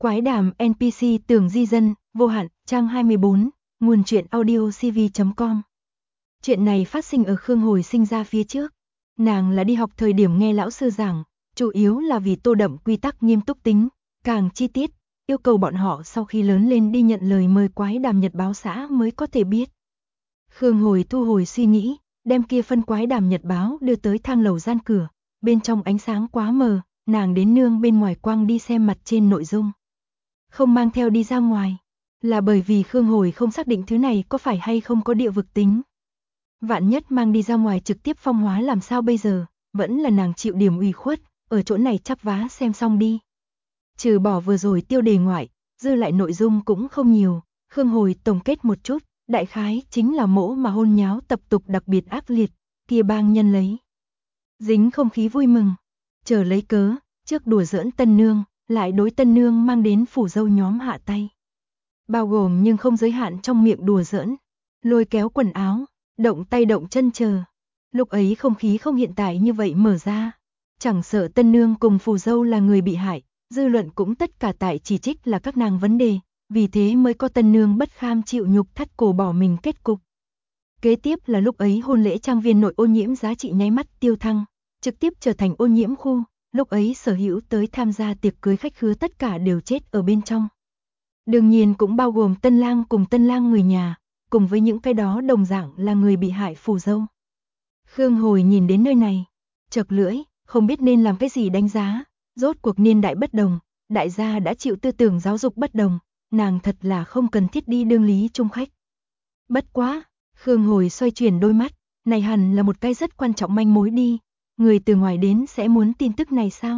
Quái đàm NPC tưởng di dân, vô hạn, trang 24, nguồn truyện audiocv.com. Chuyện này phát sinh ở Khương Hồi sinh ra phía trước. Nàng là đi học thời điểm nghe lão sư giảng, chủ yếu là vì tô đậm quy tắc nghiêm túc tính, càng chi tiết, yêu cầu bọn họ sau khi lớn lên đi nhận lời mời quái đàm nhật báo xã mới có thể biết. Khương Hồi thu hồi suy nghĩ, đem kia phân quái đàm nhật báo đưa tới thang lầu gian cửa, bên trong ánh sáng quá mờ, nàng đến nương bên ngoài quang đi xem mặt trên nội dung. Không mang theo đi ra ngoài, là bởi vì Khương Hồi không xác định thứ này có phải hay không có địa vực tính. Vạn nhất mang đi ra ngoài trực tiếp phong hóa làm sao bây giờ, vẫn là nàng chịu điểm ủy khuất, ở chỗ này chắp vá xem xong đi. Trừ bỏ vừa rồi tiêu đề ngoại, dư lại nội dung cũng không nhiều, Khương Hồi tổng kết một chút, đại khái chính là mỗ mà hôn nháo tập tục đặc biệt ác liệt, kia bang nhân lấy. Dính không khí vui mừng, chờ lấy cớ, trước đùa giỡn tân nương, lại đối tân nương mang đến phủ dâu nhóm hạ tay. Bao gồm nhưng không giới hạn trong miệng đùa giỡn, lôi kéo quần áo, động tay động chân chờ. Lúc ấy không khí không hiện tại như vậy mở ra, chẳng sợ tân nương cùng phù dâu là người bị hại, dư luận cũng tất cả tại chỉ trích là các nàng vấn đề, vì thế mới có tân nương bất kham chịu nhục thắt cổ bỏ mình kết cục. Kế tiếp là lúc ấy hôn lễ trang viên nội ô nhiễm giá trị nháy mắt tiêu thăng, trực tiếp trở thành ô nhiễm khu, lúc ấy sở hữu tới tham gia tiệc cưới khách khứa tất cả đều chết ở bên trong. Đương nhiên cũng bao gồm tân lang cùng tân lang người nhà, cùng với những cái đó đồng dạng là người bị hại phù dâu. Khương Hồi nhìn đến nơi này, chật lưỡi, không biết nên làm cái gì đánh giá, rốt cuộc niên đại bất đồng, đại gia đã chịu tư tưởng giáo dục bất đồng, nàng thật là không cần thiết đi đương lý trung khách. Bất quá, Khương Hồi xoay chuyển đôi mắt, này hẳn là một cái rất quan trọng manh mối đi, người từ ngoài đến sẽ muốn tin tức này sao?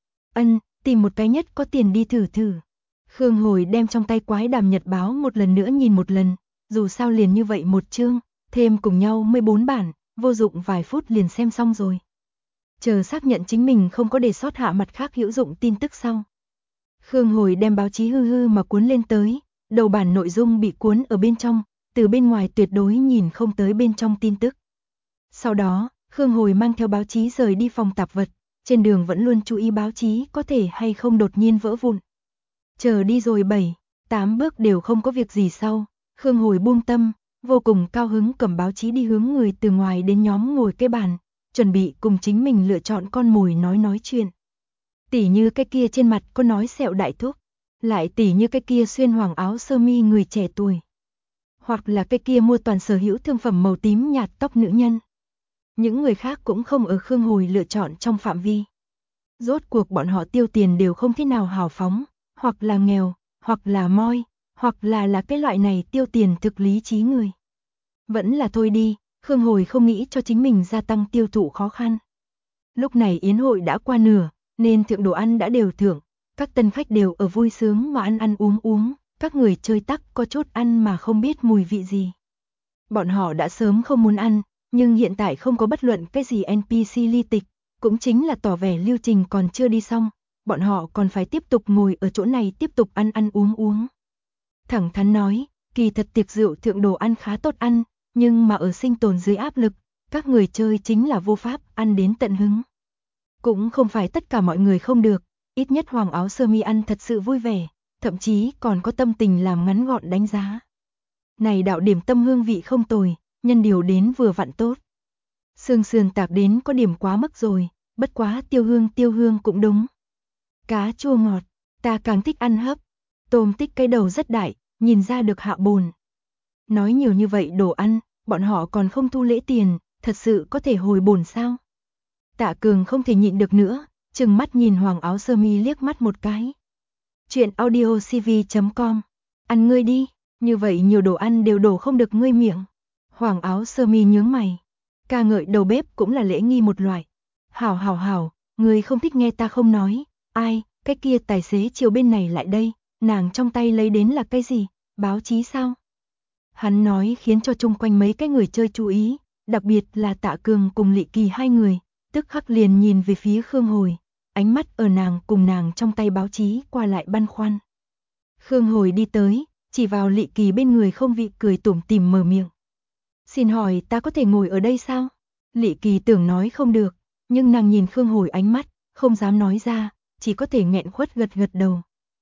Tìm một cái nhất có tiền đi thử thử. Khương Hồi đem trong tay quái đàm nhật báo một lần nữa nhìn một lần, dù sao liền như vậy một chương, thêm cùng nhau 14 bản, vô dụng vài phút liền xem xong rồi. Chờ xác nhận chính mình không có để sót hạ mặt khác hữu dụng tin tức sau. Khương Hồi đem báo chí hư hư mà cuốn lên tới, đầu bản nội dung bị cuốn ở bên trong, từ bên ngoài tuyệt đối nhìn không tới bên trong tin tức. Sau đó, Khương Hồi mang theo báo chí rời đi phòng tạp vật, trên đường vẫn luôn chú ý báo chí có thể hay không đột nhiên vỡ vụn. Chờ đi rồi 7-8 bước đều không có việc gì sau, Khương Hồi buông tâm, vô cùng cao hứng cầm báo chí đi hướng người từ ngoài đến nhóm ngồi cái bàn, chuẩn bị cùng chính mình lựa chọn con mồi nói chuyện. Tỉ như cái kia trên mặt có nói sẹo đại thúc, lại tỉ như cái kia xuyên hoàng áo sơ mi người trẻ tuổi, hoặc là cái kia mua toàn sở hữu thương phẩm màu tím nhạt tóc nữ nhân. Những người khác cũng không ở Khương Hồi lựa chọn trong phạm vi. Rốt cuộc bọn họ tiêu tiền đều không thế nào hào phóng, hoặc là nghèo, hoặc là moi, hoặc là cái loại này tiêu tiền thực lý trí người. Vẫn là thôi đi, Khương Hồi không nghĩ cho chính mình gia tăng tiêu thụ khó khăn. Lúc này yến hội đã qua nửa, nên thượng đồ ăn đã đều thưởng, các tân khách đều ở vui sướng mà ăn uống, các người chơi tắc có chút ăn mà không biết mùi vị gì. Bọn họ đã sớm không muốn ăn, nhưng hiện tại không có bất luận cái gì NPC ly tịch, cũng chính là tỏ vẻ lưu trình còn chưa đi xong, bọn họ còn phải tiếp tục ngồi ở chỗ này tiếp tục ăn uống. Thẳng thắn nói, kỳ thật tiệc rượu thượng đồ ăn khá tốt ăn, nhưng mà ở sinh tồn dưới áp lực, các người chơi chính là vô pháp ăn đến tận hứng. Cũng không phải tất cả mọi người không được, ít nhất hoàng áo sơ mi ăn thật sự vui vẻ, thậm chí còn có tâm tình làm ngắn gọn đánh giá. Này đạo điểm tâm hương vị không tồi, nhân điều đến vừa vặn tốt. Xương sườn tạc đến có điểm quá mức rồi, bất quá tiêu hương cũng đúng. Cá chua ngọt, ta càng thích ăn hấp. Tôm tích cái đầu rất đại, nhìn ra được hạ bồn. Nói nhiều như vậy đồ ăn, bọn họ còn không thu lễ tiền, thật sự có thể hồi bổn sao? Tạ Cường không thể nhịn được nữa, trừng mắt nhìn hoàng áo sơ mi liếc mắt một cái. Chuyện audiocv.com. Ăn ngươi đi, như vậy nhiều đồ ăn đều đổ không được ngươi miệng. Hoàng áo sơ mi nhướng mày. Ca ngợi đầu bếp cũng là lễ nghi một loại. Hảo, ngươi không thích nghe ta không nói. Ai, cái kia tài xế chiều bên này lại đây, nàng trong tay lấy đến là cái gì, báo chí sao? Hắn nói khiến cho chung quanh mấy cái người chơi chú ý, đặc biệt là Tạ Cường cùng Lị Kỳ hai người, tức khắc liền nhìn về phía Khương Hồi, ánh mắt ở nàng cùng nàng trong tay báo chí qua lại băn khoăn. Khương Hồi đi tới, chỉ vào Lị Kỳ bên người không vị cười tủm tỉm mở miệng. Xin hỏi ta có thể ngồi ở đây sao? Lị Kỳ tưởng nói không được, nhưng nàng nhìn Khương Hồi ánh mắt, không dám nói ra, chỉ có thể nghẹn khuất gật đầu.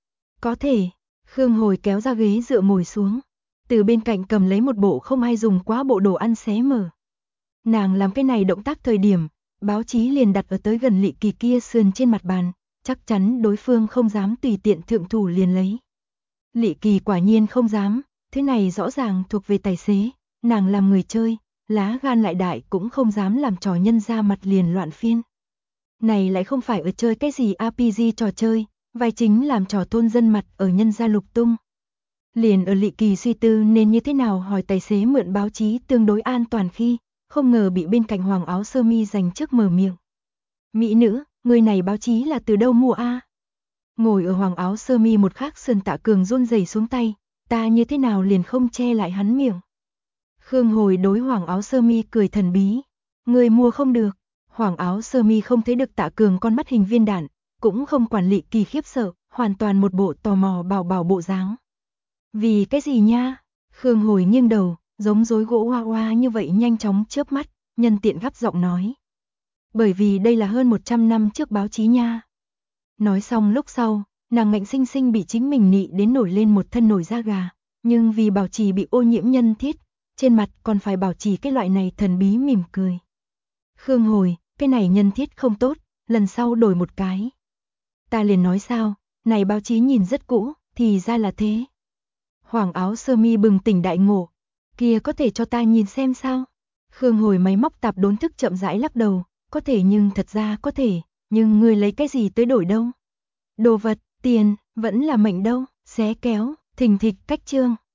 Có thể. Khương Hồi kéo ra ghế dựa ngồi xuống. Từ bên cạnh cầm lấy một bộ không hay dùng quá bộ đồ ăn xé mở. Nàng làm cái này động tác thời điểm, báo chí liền đặt ở tới gần Lị Kỳ kia sườn trên mặt bàn, chắc chắn đối phương không dám tùy tiện thượng thủ liền lấy. Lị Kỳ quả nhiên không dám, thứ này rõ ràng thuộc về tài xế, nàng làm người chơi, lá gan lại đại cũng không dám làm trò nhân ra mặt liền loạn phiên. Này lại không phải ở chơi cái gì RPG trò chơi, vai chính làm trò thôn dân mặt ở nhân gia lục tung. Liền ở Lị Kỳ suy tư nên như thế nào hỏi tài xế mượn báo chí tương đối an toàn khi, không ngờ bị bên cạnh Hoàng áo sơ mi giành trước mở miệng. Mỹ nữ, người này báo chí là từ đâu mua a? Ngồi ở Hoàng áo sơ mi một khắc sườn Tạ Cường run rẩy xuống tay, ta như thế nào liền không che lại hắn miệng. Khương Hồi đối Hoàng áo sơ mi cười thần bí, người mua không được. Hoàng áo sơ mi không thấy được Tạ Cường con mắt hình viên đạn, cũng không quản Lị Kỳ khiếp sợ, hoàn toàn một bộ tò mò bảo bảo bộ dáng. Vì cái gì nha? Khương Hồi nghiêng đầu, giống rối gỗ hoa hoa như vậy nhanh chóng chớp mắt, nhân tiện gấp giọng nói. Bởi vì đây là hơn 100 năm trước báo chí nha. Nói xong lúc sau, nàng ngạnh sinh sinh bị chính mình nị đến nổi lên một thân nổi da gà, nhưng vì bảo trì bị ô nhiễm nhân thiết, trên mặt còn phải bảo trì cái loại này thần bí mỉm cười. Khương Hồi, cái này nhân thiết không tốt, lần sau đổi một cái. Ta liền nói sao, này báo chí nhìn rất cũ, thì ra là thế. Hoàng áo sơ mi bừng tỉnh đại ngộ, kia có thể cho ta nhìn xem sao? Khương Hồi máy móc tạp đốn thức chậm rãi lắc đầu, có thể nhưng thật ra có thể, nhưng ngươi lấy cái gì tới đổi đâu? Đồ vật, tiền, vẫn là mệnh đâu, xé kéo, thình thịch cách chương.